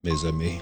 mes amis.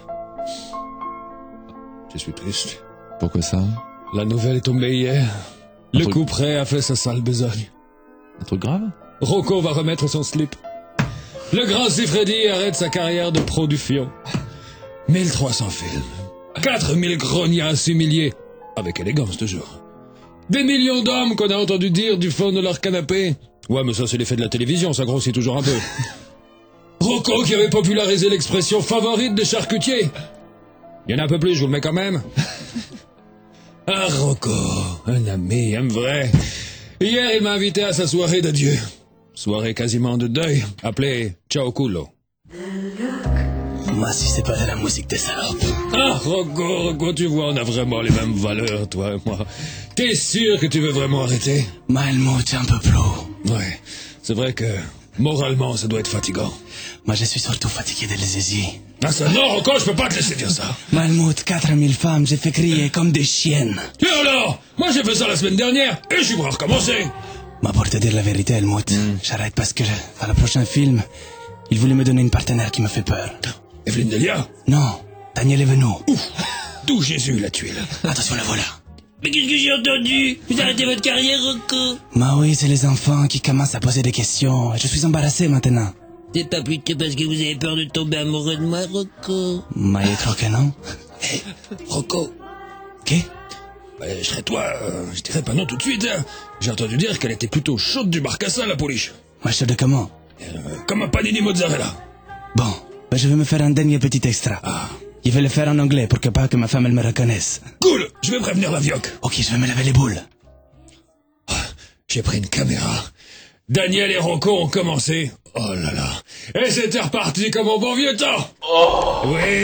Je suis triste. Pourquoi ça? La nouvelle est tombée hier. Le coup près a fait sa sale besogne. Un truc grave? Rocco va remettre son slip. Le grand Siffredi arrête sa carrière de pro du Fion. 1300 films. 4000 grognards humiliés. Avec élégance toujours. Des millions d'hommes qu'on a entendu dire du fond de leur canapé. Ouais, mais ça c'est l'effet de la télévision, ça grossit toujours un peu. Rocco qui avait popularisé l'expression favorite des charcutiers. Il y en a un peu plus, je vous le mets quand même. Ah, Rocco, un ami, un vrai. Hier, il m'a invité à sa soirée d'adieu. Soirée quasiment de deuil, appelée Ciao Culo. Moi, si c'est pas de la musique des salopes. Ah, Rocco, tu vois, on a vraiment les mêmes valeurs, toi et moi. T'es sûr que tu veux vraiment arrêter? Malmout, un peu plus. Ouais, c'est vrai que moralement, ça doit être fatigant. Moi, je suis surtout fatigué de l'hérésie. Ah ça, non, Rocco, je peux pas te laisser dire ça. Malmout, 4000 femmes, j'ai fait crier comme des chiennes. Et alors? Moi, j'ai fait ça la semaine dernière, et je suis prêt à recommencer. Mais pour te dire la vérité, Helmut, j'arrête parce que, à le prochain film, il voulait me donner une partenaire qui me fait peur. Evelyne Delia? Non, Daniel Evenou. Ouf, d'où Jésus l'a tué, là. Attention, la voilà. Mais qu'est-ce que j'ai entendu? Vous arrêtez votre carrière, Rocco? Bah oui, c'est les enfants qui commencent à poser des questions. Je suis embarrassé maintenant. C'est pas plutôt parce que vous avez peur de tomber amoureux de moi, Rocco? Mais je crois que non. Hé, Rocco. Qu'est? Je serais toi, je dirais pas non tout de suite, hein. J'ai entendu dire qu'elle était plutôt chaude du marcassin, la pouliche. Moi, je de comment? Comme un panini mozzarella. Bon, bah je vais me faire un dernier petit extra. Je vais le faire en anglais pour que pas que ma femme elle me reconnaisse. Cool, je vais prévenir la vioque. Ok, je vais me laver les boules. J'ai pris une caméra. Daniel et Rocco ont commencé. Oh là là. Et c'était reparti comme au bon vieux temps. Oh. Oui.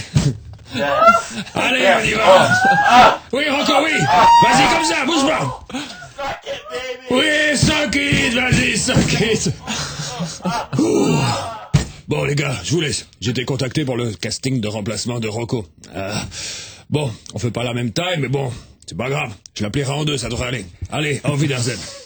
Allez, on y va. Oui, Rocco, oui. Vas-y comme ça, bouge pas. Oui, suck it, vas-y, suck it. Ouh. Bon, les gars, je vous laisse. J'ai été contacté pour le casting de remplacement de Rocco. Bon, on fait pas la même taille, mais bon, c'est pas grave. Je la plierai en deux, ça devrait aller. Allez, auf Wiedersehen.